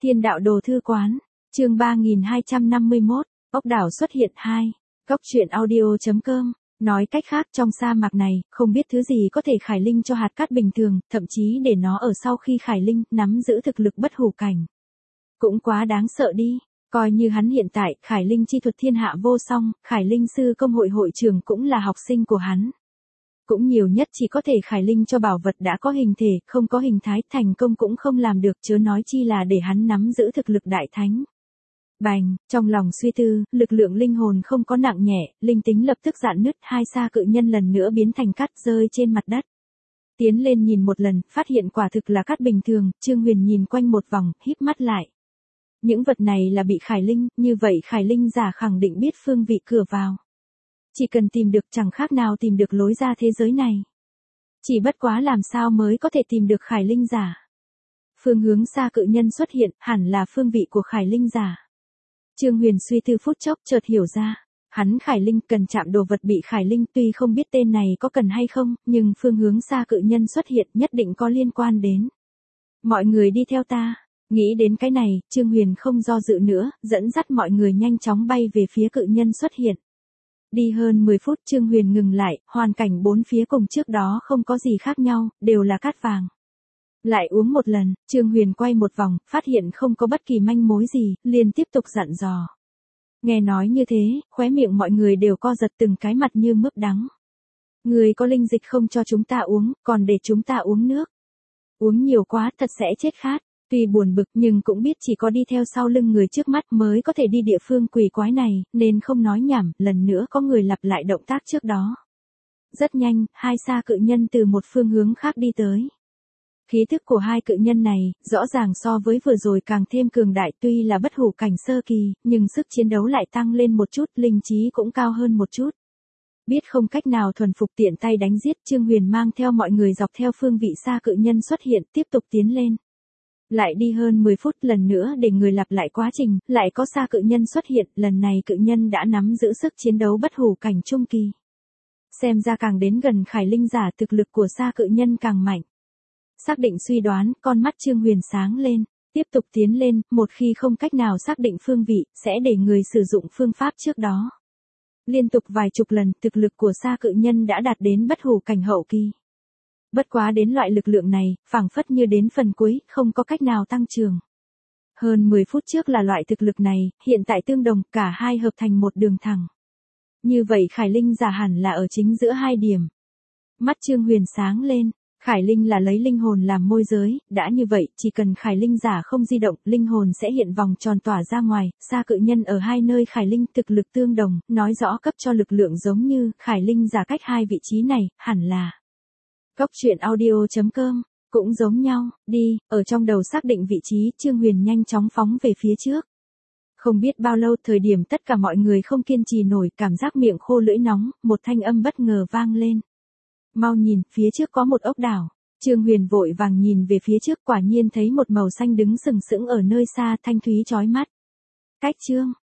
Thiên đạo đồ thư quán, chương 3251, ốc đảo xuất hiện 2. Cốc truyện audio.com. Nói cách khác trong sa mạc này, không biết thứ gì có thể khải linh cho hạt cát bình thường, thậm chí để nó ở sau khi khải linh, nắm giữ thực lực bất hủ cảnh. Cũng quá đáng sợ đi, coi như hắn hiện tại, khải linh chi thuật thiên hạ vô song, khải linh sư công hội hội trưởng cũng là học sinh của hắn. Cũng nhiều nhất chỉ có thể khải linh cho bảo vật đã có hình thể, không có hình thái, thành công cũng không làm được, chớ nói chi là để hắn nắm giữ thực lực đại thánh. Bành, trong lòng suy tư, lực lượng linh hồn không có nặng nhẹ, linh tính lập tức rạn nứt, hai sa cự nhân lần nữa biến thành cát rơi trên mặt đất. Tiến lên nhìn một lần, phát hiện quả thực là cát bình thường, Trương Huyền nhìn quanh một vòng, híp mắt lại. Những vật này là bị khải linh, như vậy khải linh giả khẳng định biết phương vị cửa vào. Chỉ cần tìm được chẳng khác nào tìm được lối ra thế giới này. Chỉ bất quá làm sao mới có thể tìm được khải linh giả. Phương hướng sa cự nhân xuất hiện, hẳn là phương vị của khải linh giả. Trương Huyền suy tư phút chốc chợt hiểu ra, hắn khải linh cần chạm đồ vật bị khải linh, tuy không biết tên này có cần hay không, nhưng phương hướng sa cự nhân xuất hiện nhất định có liên quan đến. Mọi người đi theo ta, nghĩ đến cái này, Trương Huyền không do dự nữa, dẫn dắt mọi người nhanh chóng bay về phía cự nhân xuất hiện. Đi hơn 10 phút Trương Huyền ngừng lại, hoàn cảnh bốn phía cùng trước đó không có gì khác nhau, đều là cát vàng. Lại uống một lần, Trương Huyền quay một vòng, phát hiện không có bất kỳ manh mối gì, liền tiếp tục dặn dò. Nghe nói như thế, khóe miệng mọi người đều co giật từng cái mặt như mướp đắng. Người có linh dịch không cho chúng ta uống, còn để chúng ta uống nước. Uống nhiều quá thật sẽ chết khát. Tuy buồn bực nhưng cũng biết chỉ có đi theo sau lưng người trước mắt mới có thể đi địa phương quỷ quái này, nên không nói nhảm, lần nữa có người lặp lại động tác trước đó. Rất nhanh, hai sa cự nhân từ một phương hướng khác đi tới. Khí thức của hai cự nhân này, rõ ràng so với vừa rồi càng thêm cường đại, tuy là bất hủ cảnh sơ kỳ, nhưng sức chiến đấu lại tăng lên một chút, linh trí cũng cao hơn một chút. Biết không cách nào thuần phục tiện tay đánh giết, Trương Huyền mang theo mọi người dọc theo phương vị sa cự nhân xuất hiện, tiếp tục tiến lên. Lại đi hơn 10 phút lần nữa để người lặp lại quá trình, lại có sa cự nhân xuất hiện, lần này cự nhân đã nắm giữ sức chiến đấu bất hủ cảnh trung kỳ. Xem ra càng đến gần khải linh giả thực lực của sa cự nhân càng mạnh. Xác định suy đoán, con mắt Trương Huyền sáng lên, tiếp tục tiến lên, một khi không cách nào xác định phương vị, sẽ để người sử dụng phương pháp trước đó. Liên tục vài chục lần, thực lực của sa cự nhân đã đạt đến bất hủ cảnh hậu kỳ. Bất quá đến loại lực lượng này, phảng phất như đến phần cuối, không có cách nào tăng trưởng. Hơn 10 phút trước là loại thực lực này, hiện tại tương đồng, cả hai hợp thành một đường thẳng. Như vậy khải linh giả hẳn là ở chính giữa hai điểm. Mắt Trương Huyền sáng lên, khải linh là lấy linh hồn làm môi giới, đã như vậy, chỉ cần khải linh giả không di động, linh hồn sẽ hiện vòng tròn tỏa ra ngoài, sa cự nhân ở hai nơi khải linh thực lực tương đồng, nói rõ cấp cho lực lượng giống như, khải linh giả cách hai vị trí này, hẳn là. Cốc truyện audio.com, cũng giống nhau, đi, ở trong đầu xác định vị trí, Trương Huyền nhanh chóng phóng về phía trước. Không biết bao lâu thời điểm tất cả mọi người không kiên trì nổi, cảm giác miệng khô lưỡi nóng, một thanh âm bất ngờ vang lên. Mau nhìn, phía trước có một ốc đảo. Trương Huyền vội vàng nhìn về phía trước, quả nhiên thấy một màu xanh đứng sừng sững ở nơi xa, thanh thúy chói mắt. Cách Trương,